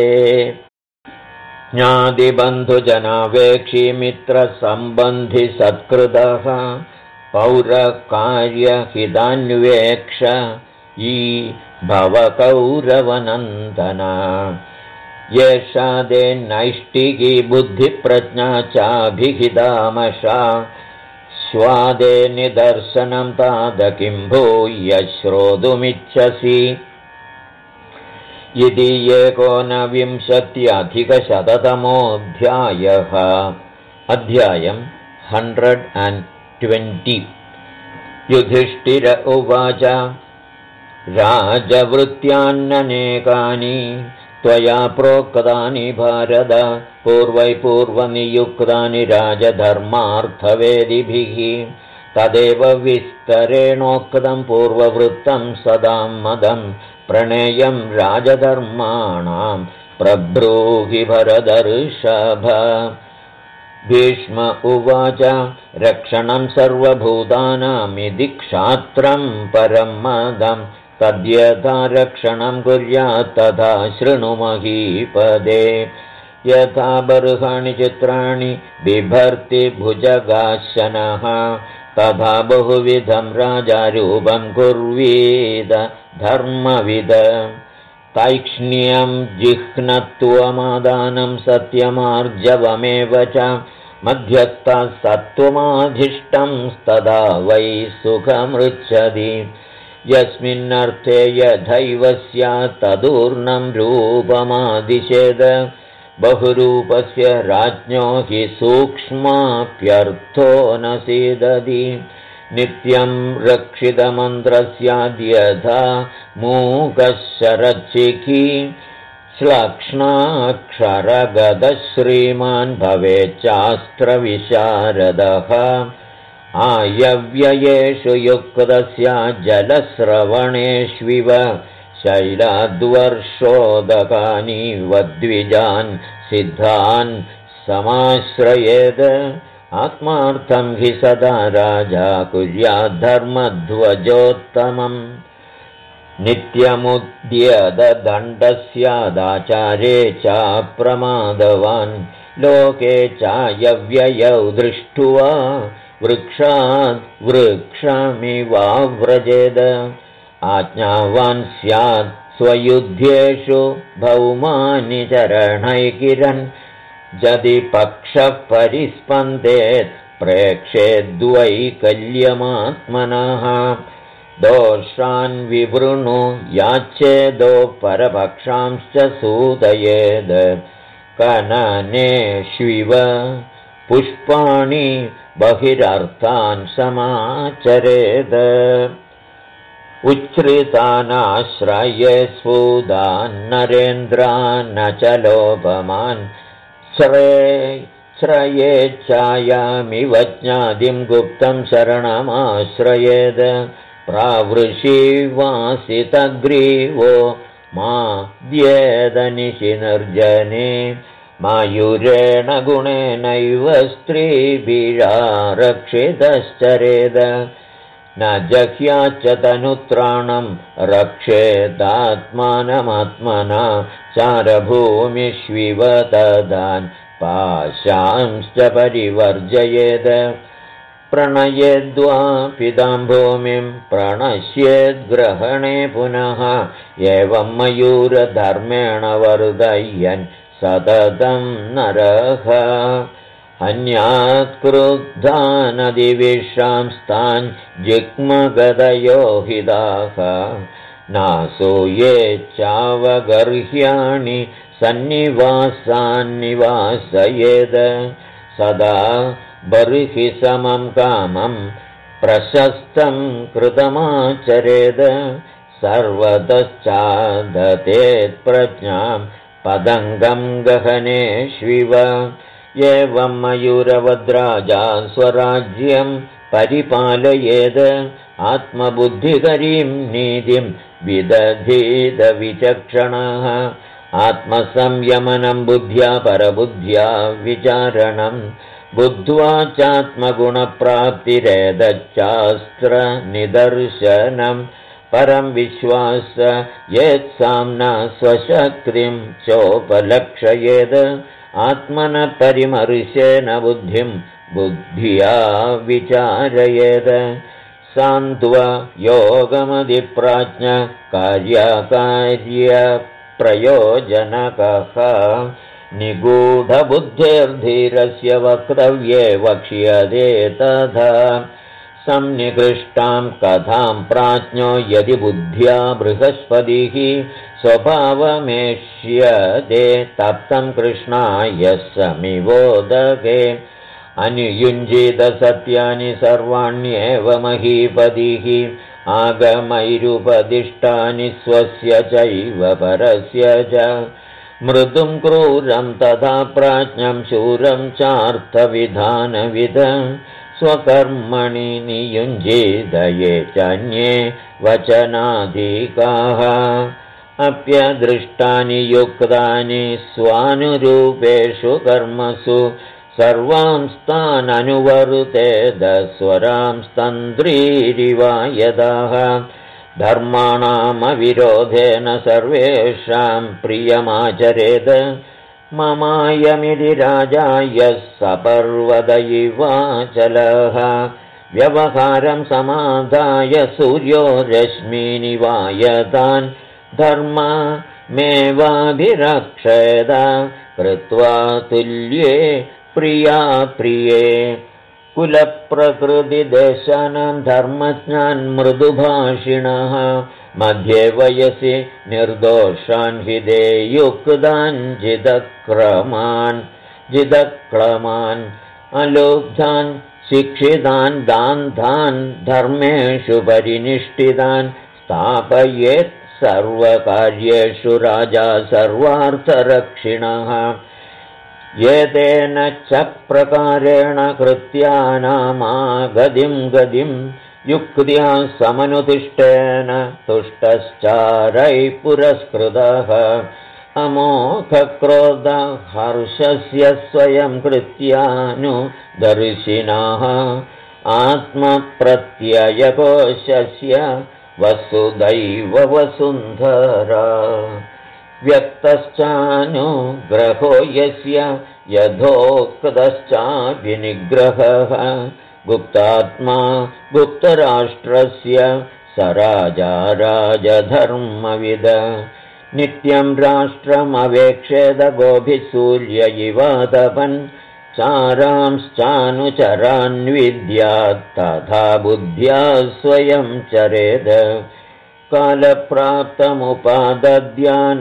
ज्ञातिबन्धुजनावेक्षी मित्रसम्बन्धिसत्कृतः पौरकार्यहितान्वेक्ष भवकौरवनन्दना येषा ते नैष्टिकी बुद्धिप्रज्ञा चाभिहितामशा स्वादे निदर्शनं तात किं भूय श्रोतुमिच्छसि इति 19विंशत्यधिकशततमोऽध्यायः अध्यायं 120 युधिष्ठिर उवाच राजवृत्त्यान्यनेकानि त्वया प्रोक्तानि भारत पूर्वनियुक्तानि राजधर्मार्थवेदिभिः तदेव विस्तरेणोक्तं पूर्ववृत्तं सदा मदं प्रणेयं राजधर्माणां प्रब्रूहि भरतर्षभ भीष्म उवाच रक्षणं सर्वभूतानामिति क्षात्रं परं मदं तद्यथा रक्षणं कुर्यात् तथा शृणु महीपदे यथा बर्हाणि चित्राणि बिभर्ति भुजगाशनः तथा बहुविधं राजारूपं कुर्वीद धर्मविद तैक्ष्ण्यं जिह्नत्वमादानं सत्यमार्जवमेव च मध्यस्थः सत्त्वमाधिष्ठं तदा वै सुखमृच्छति यस्मिन्नर्थे यथैव स्यात् तदूर्णं रूपमादिशेद बहुरूपस्य राज्ञो हि सूक्ष्माप्यर्थो न सीदति नित्यं रक्षितमन्त्रस्याद्यथा मूकशरचिकी श्लक्ष्णाक्षरगतश्रीमान् भवेच्चास्त्रविशारदः आयव्ययेषु युक्तस्य जलस्रवणेष्विव शैलाद्वर्षोदकानि वद्विजान् सिद्धान् समाश्रयेद आत्मार्थं हि सदा राजा कुर्याद्धर्मध्वजोत्तमम् नित्यमुद्यतदण्डस्यादाचारे चाप्रमादवान् लोके चायव्ययौ दृष्ट्वा वृक्षात् वृक्षमिवाव्रजेद आज्ञावान् स्यात् स्वयुद्धेषु भौमानि चरणैकिरन् यदि पक्षः परिस्पन्देत् प्रेक्षेद्वैकल्यमात्मनः दोषान् विवृणु याच्चेदो परपक्षांश्च सूदयेद् कननेष्विव पुष्पाणि बहिरर्थान् समाचरेद उच्छ्रितानाश्रये स्फुदान् नरेन्द्रान् न च लोपमान् श्रयेच्छायामिव ज्ञातिं गुप्तं शरणमाश्रयेद प्रावृषिवासितग्रीवो माद्येदनिशिनिर्जने मायूरेण गुणेनैव स्त्रीभिरारक्षितश्चरेद न जह्याच्च तनुत्राणं रक्षेदात्मानमात्मना चारभूमिष्विव तदान् पाशांश्च परिवर्जयेद प्रणयेद्वा पितां भूमिं प्रणश्येद्ग्रहणे पुनः एवं मयूरधर्मेण वर्धयन् सततं नरः अन्यात्क्रुद्धानदिविश्रांस्तान् जिग्मगदयो हिताः नासूये चावगर्ह्याणि सन्निवासान्निवासयेद सदा बर्हि समं कामं प्रशस्तं कृतमाचरेद सर्वतश्चादतेत्प्रज्ञां पदङ्गं गहनेष्विव एवं मयूरवद्राजा स्वराज्यं परिपालयेद आत्मबुद्धिकरीं नीतिं विदधीदविचक्षणः आत्मसंयमनं बुद्ध्या परबुद्ध्या विचारणं बुद्ध्वा चात्मगुणप्राप्तिरेदच्चास्त्रनिदर्शनं परं विश्वास यत्साम्ना स्वशक्तिं चोपलक्षयेद आत्मनः परिमर्शेन बुद्धिं बुद्ध्या विचारयेद सान्त्व योगमधिप्राज्ञ कार्यकार्यप्रयोजनकः निगूढबुद्धेर्धीरस्य वक्तव्ये वक्ष्यते तथा संनिकृष्टां कथां प्राज्ञो यदि बुद्ध्या बृहस्पतिः स्वभावमेष्यते तप्तं कृष्णाय समिवोदके अनुयुञ्जितसत्यानि सर्वाण्येव महीपतिः आगमैरुपदिष्टानि स्वस्य चैव परस्य च मृदुं क्रूरं तथा प्राज्ञं शूरं चार्थविधानविद स्वकर्मणि नियुञ्जीदये चान्ये वचनाधिकाः अप्यदृष्टानि युक्तानि स्वानुरूपेषु कर्मसु सर्वांस्तान् अनुवर्तेद स्वरांस्तन्द्रीरिवा यदाः धर्माणामविरोधेन सर्वेषां प्रियमाचरेद ममायमिति राजा यः सपर्वत इवाचलः व्यवहारं समादाय सूर्यो रश्मीनिवायतान् धर्ममेवाभिरक्षेद कृत्वा तुल्ये प्रिया प्रिये कुलप्रकृतिदेशानां धर्मज्ञान् मृदुभाषिणः मध्ये वयसि निर्दोषान् हिते युक्तान् जिदक्लमान् अलुब्धान् शिक्षितान् दान्तान् धर्मेषु परिनिष्ठितान् स्थापयेत् सर्वकार्येषु राजा सर्वार्थरक्षिणः एतेन च प्रकारेण कृत्यानामागतिं गतिं युक्त्या समनुतिष्ठेन तुष्टश्चारैः पुरस्कृतः अमोघक्रोधहर्षस्य स्वयं कृत्यानुदर्शिनः आत्मप्रत्ययकोशस्य वसुदैव वसुन्धरा व्यक्तश्चानुग्रहो यस्य यथोक्तश्चाभिनिग्रहः गुप्तात्मा गुप्तराष्ट्रस्य स राजा राजधर्मविद नित्यं राष्ट्रमवेक्षेद गोभिः सूर्य इवातपन् चारांश्चानुचरान् विद्यात् तथा बुद्ध्या स्वयं चरेद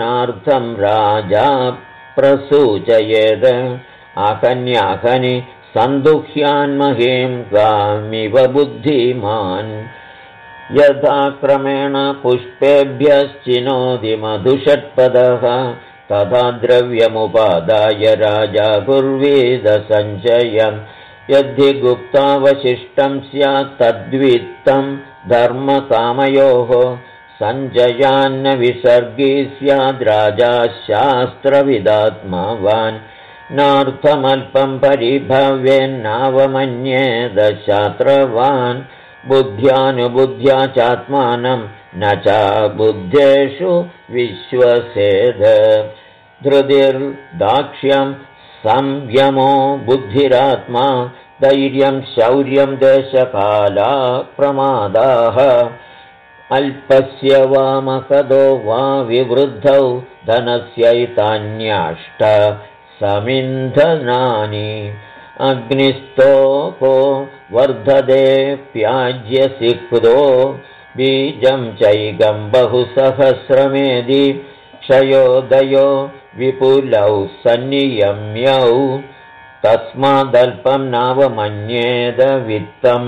कालप्राप्तमुपादद्यानार्थं राजा प्रसूचयेद आहन्याहनि सन्दुह्यान्महीं गामिव बुद्धिमान् यथा क्रमेण पुष्पेभ्यश्चिनोति मधुषट्पदः तथा द्रव्यमुपादाय राजा कुर्वीद सञ्चयम् यद्धि गुप्तावशिष्टं स्यात् तद्वित्तं धर्मकामयोः सञ्चयान्न विसर्गी स्याद्राजा शास्त्रविदात्मवान् नार्थमल्पं परिभवेन्नावमन्येद शास्त्रवान् बुद्ध्यानुबुद्ध्या चात्मानं न च बुद्धेषु विश्वसेद धृतिर्दाक्ष्यं संयमो बुद्धिरात्मा धैर्यं शौर्यं देशकाला प्रमादाः अल्पस्य वा महदो वा विवृद्धौ धनस्यैतान्याष्ट समिन्धनानि अग्निस्तोको वर्धते प्याज्यसिक्तो बीजं चैकं बहुसहस्रमेधि क्षयोदयो विपुलौ सन्नियम्यौ तस्मादल्पं नावमन्येद वित्तम्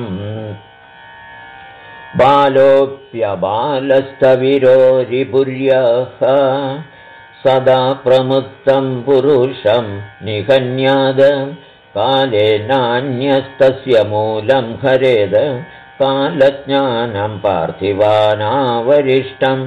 बालोऽप्यबालस्तविरो रिपुर्यः सदा प्रमुक्तं पुरुषं निहन्याद काले नान्यस्तस्य मूलं हरेद कालज्ञानं पार्थिवानावरिष्टं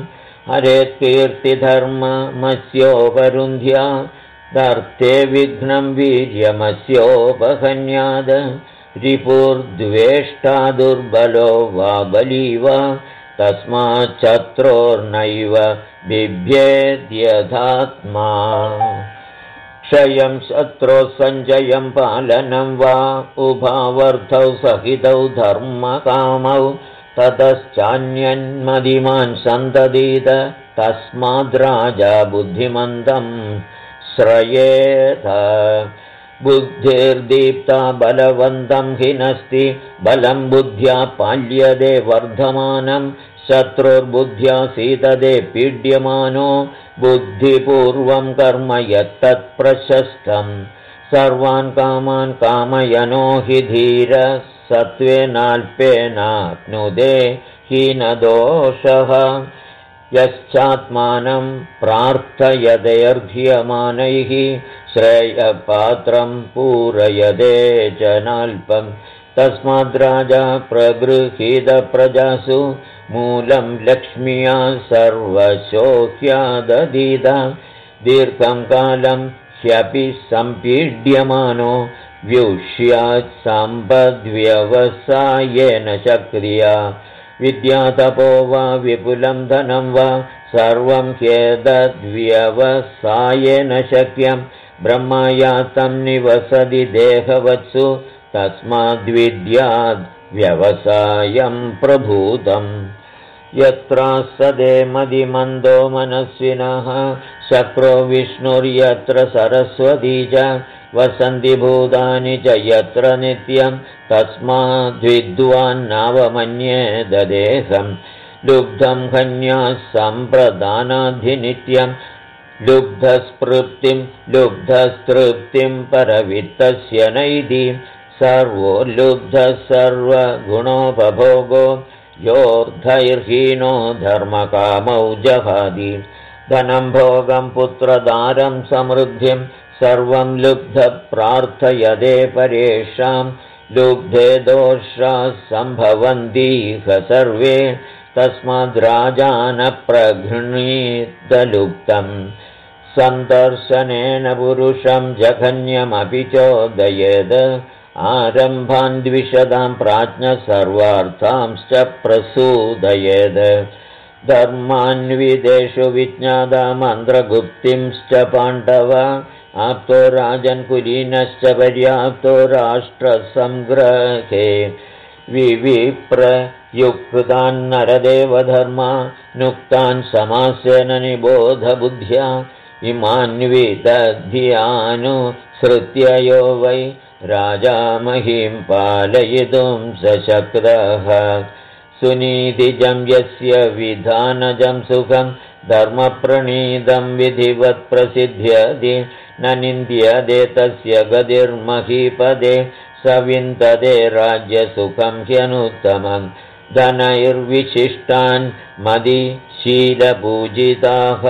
हरेत्कीर्तिधर्ममस्योपरुन्ध्या दर्ते विघ्नं वीर्यमस्योपहन्याद रिपुर्द्वेष्टा दुर्बलो वा बली वा तस्माच्चत्रोर्नैव बिभ्येद्यथात्मा क्षयं शत्रोः सञ्जयं पालनं वा उभावर्थौ सहितौ धर्मकामौ ततश्चान्यन्मदिमान् सन्ततीत तस्माद्राजा बुद्धिमन्दं श्रयेत बुद्धिर्दीप्ता बलवन्तं हिनस्ति बलं बुद्ध्या पाल्यते वर्धमानं शत्रुर्बुद्ध्या सीदते पीड्यमानो बुद्धिपूर्वं कर्म यत्तत्प्रशस्तं सर्वान् कामान् कामयनो हि धीर सत्त्वेनाल्पेनाप्नुते हीनदोषः यश्चात्मानं प्रार्थयतेऽर्घ्यमानैः श्रेयपात्रं पूरयते च नाल्पं तस्माद्राजा प्रगृहीतप्रजासु मूलं लक्ष्म्या सर्वशोह्यादधीत दीर्घं कालं ह्यपि सम्पीड्यमानो व्युष्यात् सम्पद्व्यवसायेन शक्रिया विद्यातपो वा विपुलं धनं वा सर्वं ह्येतद्व्यवसायेन शक्यं ब्रह्मयातं निवसति देहवत्सु तस्माद्विद्याद् व्यवसायं प्रभूतम् यत्रासदे मदिमन्दो मनस्विनः शक्रो विष्णुर्यत्र सरस्वती च वसन्ति भूतानि च यत्र नित्यं तस्माद्विद्वान्नावमन्येद देहं लुब्धं हन्याः सम्प्रदानाधिनित्यं लुब्धस्तृप्तिं परवित्तस्य नैति सर्वो लुब्धः सर्वगुणोपभोगो योऽर्धैर्हीनो धर्मकामौ जहाति धनं भोगं पुत्रदारं समृद्धिं सर्वं लुब्धः प्रार्थयते परेषां लुब्धे दोषाः सम्भवन्तीह सर्वे तस्माद्राजा न प्रगृह्णीतलुप्तम् सन्दर्शनेन पुरुषं जघन्यमपि चोदयेद आरम्भान् द्विषदां प्राज्ञ सर्वार्थांश्च प्रसूदयेद धर्मान्विदेषु विज्ञाता मन्त्रगुप्तिंश्च पाण्डव आप्तो राजन्कुलीनश्च पर्याप्तो राष्ट्रसंग्रहे विविप्रयुक्तान् नरदेवधर्मा नुक्तान् समासेन निबोधबुद्ध्या इमान्विदध्यानुसृत्य यो वै राजा महीं पालयितुं सशक्तः सुनीतिजं यस्य विधानजं सुखं धर्मप्रणीतं विधिवत् प्रसिद्ध्यति न निन्द्यते तस्य गतिर्महीपदे स विन्दते राज्यसुखं ह्यनुत्तमं धनैर्विशिष्टान् मदिशीलपूजिताः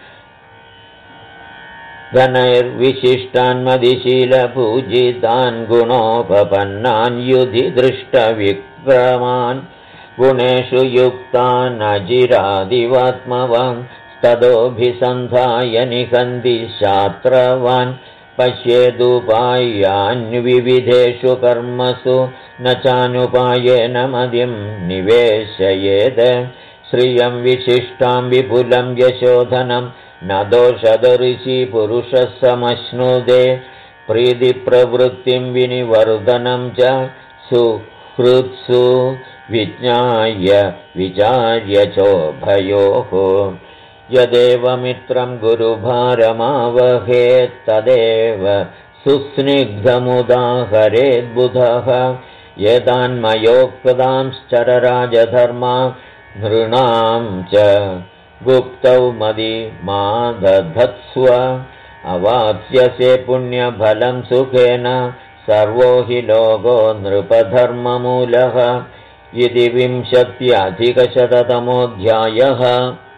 धनैर्विशिष्टान्मदिशीलपूजितान् गुणोपपन्नान् युधि दृष्टविक्रमान् गुणेषु युक्तान् अजिरादिवात्मवान् तदोऽभिसन्धाय निहन्ति शास्त्रवान् पश्येदुपायान्विविधेषु कर्मसु न चानुपायेन मदिं निवेशयेत् श्रियं विशिष्टां विपुलं यशोधनं न दोषदर्शी पुरुषः समश्नुते प्रीतिप्रवृत्तिं विनिवर्धनं च सुहृत्सु विज्ञाय विचार्य चोभयोः यदेव मित्रं गुरुभारमावहेत् तदेव सुस्निग्धमुदाहरेद्बुधः एतान्मयोक्तांश्चरराजधर्मा नृणां च गुप्तौ मदि मा दधत्स्व अवाप्स्यसे पुण्यफलं सुखेन सर्वो हि लोको नृपधर्ममूलः इति 20अधिकशततमोऽध्यायः।